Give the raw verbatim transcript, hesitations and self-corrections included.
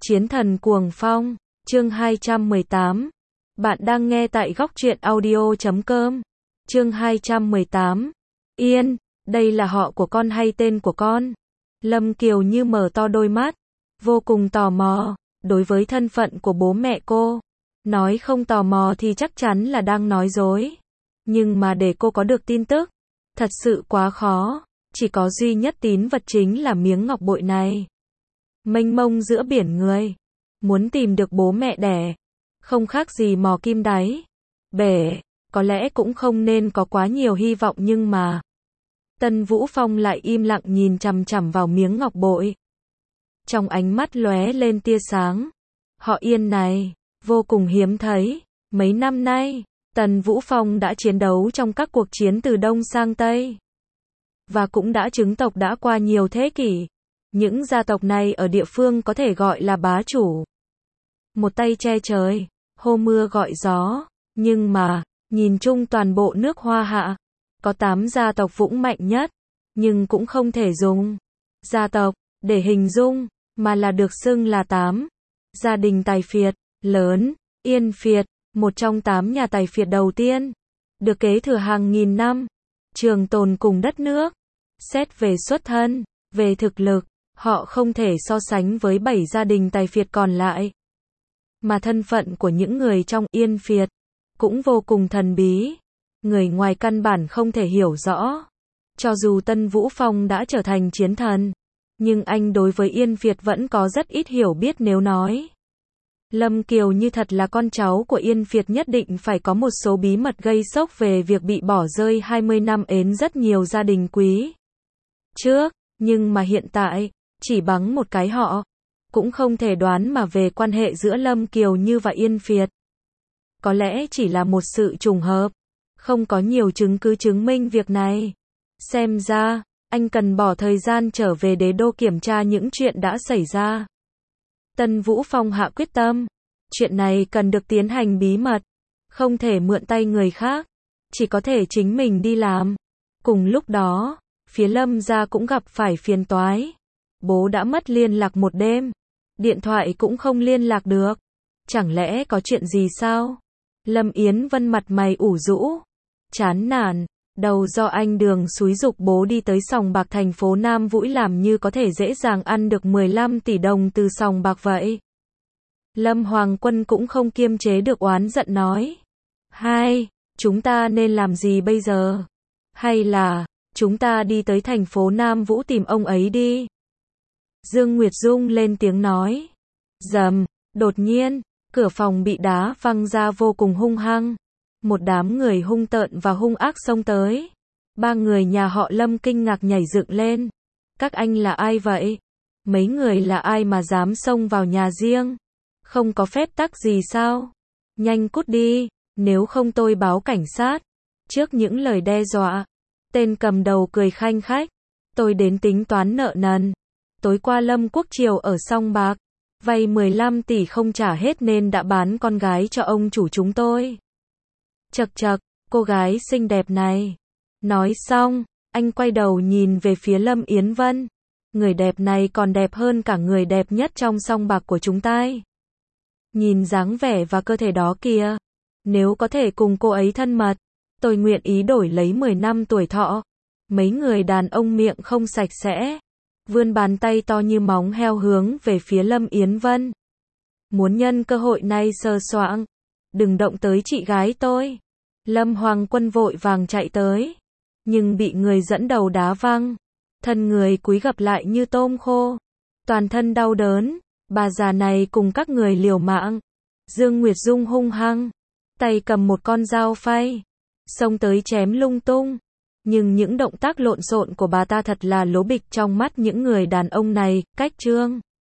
Chiến thần cuồng phong, chương hai trăm mười tám. Bạn đang nghe tại góc truyện audio chấm com. Chương hai trăm mười tám. Yên, đây là họ của con hay tên của con? Lâm Kiều Như mở to đôi mắt, vô cùng tò mò, đối với thân phận của bố mẹ cô. Nói không tò mò thì chắc chắn là đang nói dối. Nhưng mà để cô có được tin tức, thật sự quá khó, chỉ có duy nhất tín vật chính là miếng ngọc bội này. Mênh mông giữa biển người, muốn tìm được bố mẹ đẻ, không khác gì mò kim đáy bể, có lẽ cũng không nên có quá nhiều hy vọng nhưng mà... Tân Vũ Phong lại im lặng nhìn chằm chằm vào miếng ngọc bội. Trong ánh mắt lóe lên tia sáng. Họ Yên này, vô cùng hiếm thấy. Mấy năm nay, Tần Vũ Phong đã chiến đấu trong các cuộc chiến từ Đông sang Tây. Và cũng đã chứng tộc đã qua nhiều thế kỷ. Những gia tộc này ở địa phương có thể gọi là bá chủ. Một tay che trời, hô mưa gọi gió. Nhưng mà, nhìn chung toàn bộ nước Hoa Hạ, có tám gia tộc vững mạnh nhất, nhưng cũng không thể dùng gia tộc để hình dung, mà là được xưng là tám gia đình tài phiệt lớn. Yên Phiệt, một trong tám nhà tài phiệt đầu tiên, được kế thừa hàng nghìn năm, trường tồn cùng đất nước. Xét về xuất thân, về thực lực, họ không thể so sánh với bảy gia đình tài phiệt còn lại. Mà thân phận của những người trong Yên Phiệt cũng vô cùng thần bí. Người ngoài căn bản không thể hiểu rõ. Cho dù Tân Vũ Phong đã trở thành chiến thần, nhưng anh đối với Yên Phiệt vẫn có rất ít hiểu biết. Nếu nói Lâm Kiều Như thật là con cháu của Yên Phiệt, nhất định phải có một số bí mật gây sốc về việc bị bỏ rơi hai mươi năm ến rất nhiều gia đình quý trước. Nhưng mà hiện tại, chỉ bằng một cái họ, cũng không thể đoán mà về quan hệ giữa Lâm Kiều Như và Yên Phiệt. Có lẽ chỉ là một sự trùng hợp. Không có nhiều chứng cứ chứng minh việc này. Xem ra, anh cần bỏ thời gian trở về đế đô kiểm tra những chuyện đã xảy ra. Tân Vũ Phong hạ quyết tâm. Chuyện này cần được tiến hành bí mật. Không thể mượn tay người khác. Chỉ có thể chính mình đi làm. Cùng lúc đó, phía Lâm gia cũng gặp phải phiền toái. Bố đã mất liên lạc một đêm. Điện thoại cũng không liên lạc được. Chẳng lẽ có chuyện gì sao? Lâm Yến Vân mặt mày ủ rũ, chán nản, đầu do anh Đường xúi giục bố đi tới sòng bạc thành phố Nam Vũi làm như có thể dễ dàng ăn được mười lăm tỷ đồng từ sòng bạc vậy. Lâm Hoàng Quân cũng không kiềm chế được oán giận nói. Hai, chúng ta nên làm gì bây giờ? Hay là, chúng ta đi tới thành phố Nam Vũ tìm ông ấy đi? Dương Nguyệt Dung lên tiếng nói. Rầm, đột nhiên, cửa phòng bị đá văng ra vô cùng hung hăng. Một đám người hung tợn và hung ác xông tới. Ba người nhà họ Lâm kinh ngạc nhảy dựng lên. Các anh là ai vậy? Mấy người là ai mà dám xông vào nhà riêng? Không có phép tắc gì sao? Nhanh cút đi, nếu không tôi báo cảnh sát. Trước những lời đe dọa, tên cầm đầu cười khanh khách. Tôi đến tính toán nợ nần. Tối qua Lâm Quốc Triều ở sòng bạc, vay mười lăm tỷ không trả hết nên đã bán con gái cho ông chủ chúng tôi. Chậc chậc, cô gái xinh đẹp này. Nói xong, anh quay đầu nhìn về phía Lâm Yến Vân. Người đẹp này còn đẹp hơn cả người đẹp nhất trong sòng bạc của chúng ta. Nhìn dáng vẻ và cơ thể đó kìa. Nếu có thể cùng cô ấy thân mật, tôi nguyện ý đổi lấy mười năm tuổi thọ. Mấy người đàn ông miệng không sạch sẽ, vươn bàn tay to như móng heo hướng về phía Lâm Yến Vân. Muốn nhân cơ hội này sờ soạng. Đừng động tới chị gái tôi. Lâm Hoàng Quân vội vàng chạy tới. Nhưng bị người dẫn đầu đá văng. Thân người cúi gập lại như tôm khô. Toàn thân đau đớn. Bà già này cùng các người liều mạng. Dương Nguyệt Dung hung hăng. Tay cầm một con dao phay. Xông tới chém lung tung. Nhưng những động tác lộn xộn của bà ta thật là lố bịch trong mắt những người đàn ông này. Cách trương